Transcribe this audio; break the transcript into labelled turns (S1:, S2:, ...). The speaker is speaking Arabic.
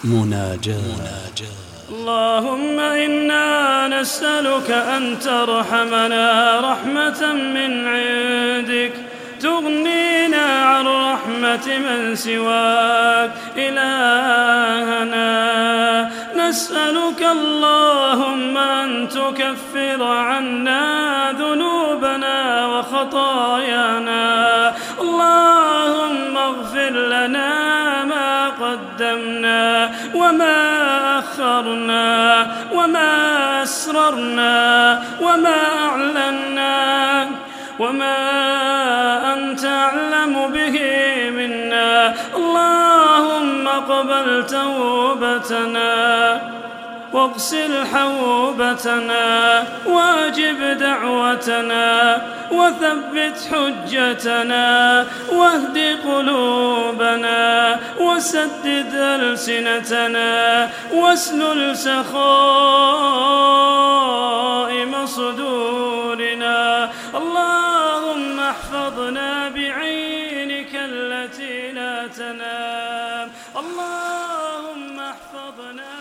S1: مناجاة.
S2: اللهم إنا نسألك أن ترحمنا رحمة من عندك تغنينا عن رحمة من سواك إلهنا. نسألك اللهم أن تكفر عنا ذنوبنا وخطايانا. اللهم اغفر لنا ما قدمنا وما أخرنا وما أسررنا وما أعلنا وما أنت أعلم به منا. اللهم اقبل توبتنا واغسل حوبتنا واجب دعوتنا وثبت حجتنا واهد قلوبنا وسدد ألسنتنا واسلل سخائم صدورنا. اللهم احفظنا بعينك التي لا تنام. اللهم احفظنا